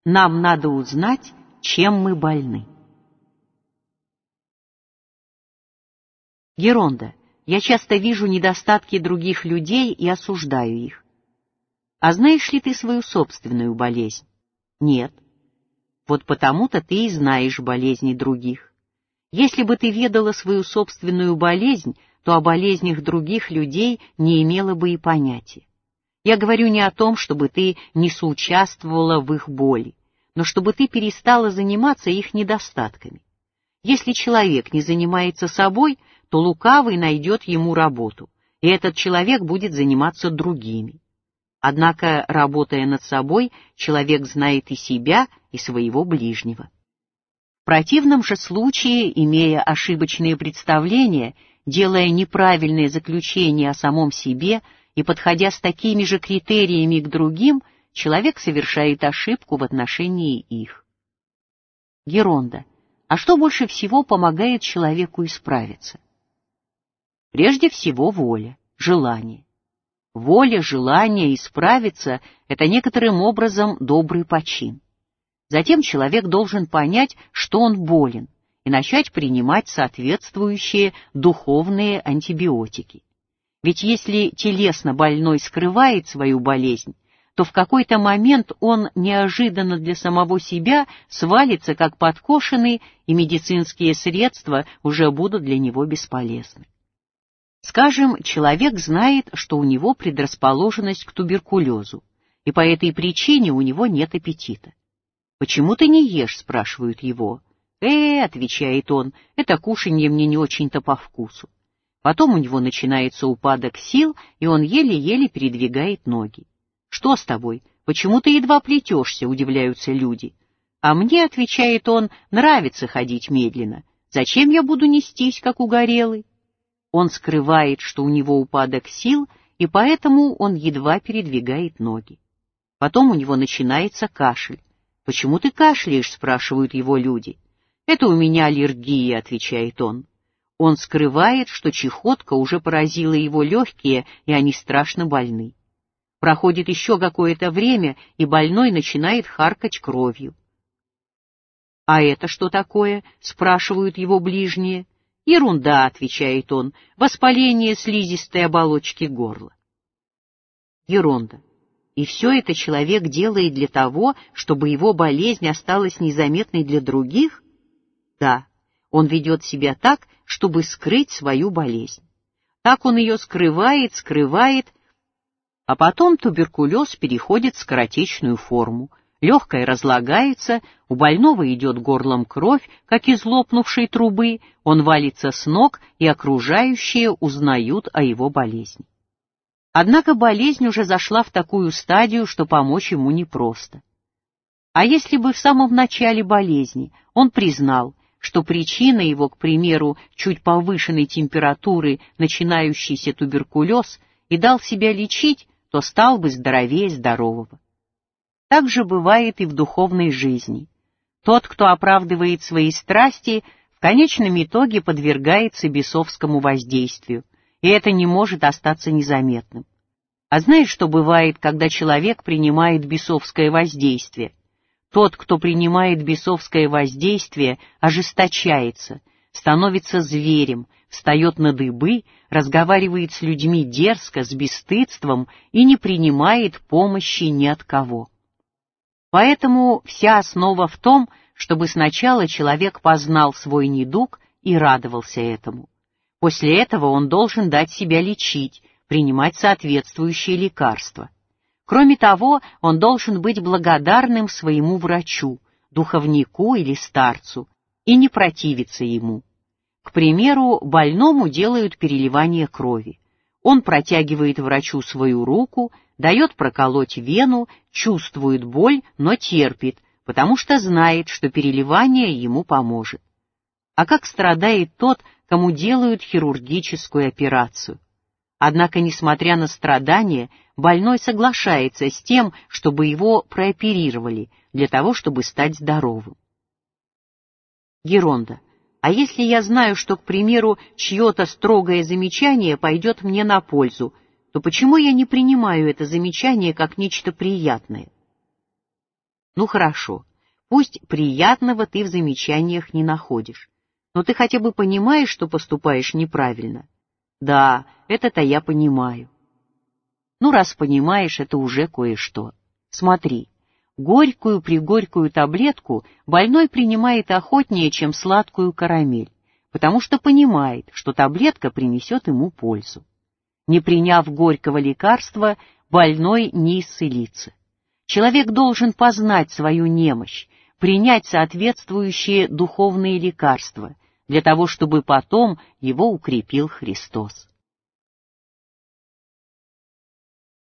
Нам надо узнать, чем мы больны. Геронда. Я часто вижу недостатки других людей и осуждаю их. А знаешь ли ты свою собственную болезнь? Нет. Вот потому-то ты и знаешь болезни других. Если бы ты ведала свою собственную болезнь, то о болезнях других людей не имела бы и понятия. Я говорю не о том, чтобы ты не соучаствовала в их боли, но чтобы ты перестала заниматься их недостатками. Если человек не занимается собой, то лукавый найдет ему работу, и этот человек будет заниматься другими. Однако, работая над собой, человек знает и себя, и своего ближнего. В противном же случае, имея ошибочные представления, делая неправильные заключения о самом себе и подходя с такими же критериями к другим, человек совершает ошибку в отношении их. Геронда. А что больше всего помогает человеку исправиться? Прежде всего воля, желание. Воля, желание исправиться — это некоторым образом добрый почин. Затем человек должен понять, что он болен, и начать принимать соответствующие духовные антибиотики. Ведь если телесно больной скрывает свою болезнь, то в какой-то момент он неожиданно для самого себя свалится как подкошенный, и медицинские средства уже будут для него бесполезны. Скажем, человек знает, что у него предрасположенность к туберкулезу, и по этой причине у него нет аппетита. «Почему ты не ешь?» — спрашивают его. Отвечает он, — «это кушанье мне не очень-то по вкусу». Потом у него начинается упадок сил, и он еле-еле передвигает ноги. «Что с тобой? Почему ты едва плетешься?» — удивляются люди. «А мне, — отвечает он, — нравится ходить медленно. Зачем я буду нестись, как угорелый?» Он скрывает, что у него упадок сил, и поэтому он едва передвигает ноги. Потом у него начинается кашель. «Почему ты кашляешь?» — спрашивают его люди. «Это у меня аллергия», — отвечает он. Он скрывает, что чехотка уже поразила его легкие, и они страшно больны. Проходит еще какое-то время, и больной начинает харкать кровью. «А это что такое?» — спрашивают его ближние. «Ерунда», — отвечает он, — «воспаление слизистой оболочки горла». Геронда. И все это человек делает для того, чтобы его болезнь осталась незаметной для других? Да, он ведет себя так, чтобы скрыть свою болезнь. Так он ее скрывает, а потом туберкулез переходит в скоротечную форму. Легкое разлагается, у больного идет горлом кровь, как из лопнувшей трубы, он валится с ног, и окружающие узнают о его болезни. Однако болезнь уже зашла в такую стадию, что помочь ему непросто. А если бы в самом начале болезни он признал, что причина его, к примеру, чуть повышенной температуры, начинающийся туберкулез, и дал себя лечить, то стал бы здоровее здорового. Так же бывает и в духовной жизни. Тот, кто оправдывает свои страсти, в конечном итоге подвергается бесовскому воздействию, и это не может остаться незаметным. А знаешь, что бывает, когда человек принимает бесовское воздействие? Тот, кто принимает бесовское воздействие, ожесточается, становится зверем, встает на дыбы, разговаривает с людьми дерзко, с бесстыдством и не принимает помощи ни от кого. Поэтому вся основа в том, чтобы сначала человек познал свой недуг и радовался этому. После этого он должен дать себя лечить, принимать соответствующие лекарства. Кроме того, он должен быть благодарным своему врачу, духовнику или старцу, и не противиться ему. К примеру, больному делают переливание крови. Он протягивает врачу свою руку, дает проколоть вену, чувствует боль, но терпит, потому что знает, что переливание ему поможет. А как страдает тот, кому делают хирургическую операцию? Однако, несмотря на страдания, больной соглашается с тем, чтобы его прооперировали, для того, чтобы стать здоровым. Геронда. А если я знаю, что, к примеру, чье-то строгое замечание пойдет мне на пользу, то почему я не принимаю это замечание как нечто приятное? Ну хорошо, пусть приятного ты в замечаниях не находишь, но ты хотя бы понимаешь, что поступаешь неправильно? Да, это-то я понимаю. Ну, раз понимаешь, это уже кое-что. Смотри, горькую-пригорькую таблетку больной принимает охотнее, чем сладкую карамель, потому что понимает, что таблетка принесет ему пользу. Не приняв горького лекарства, больной не исцелится. Человек должен познать свою немощь, принять соответствующие духовные лекарства, для того, чтобы потом его укрепил Христос.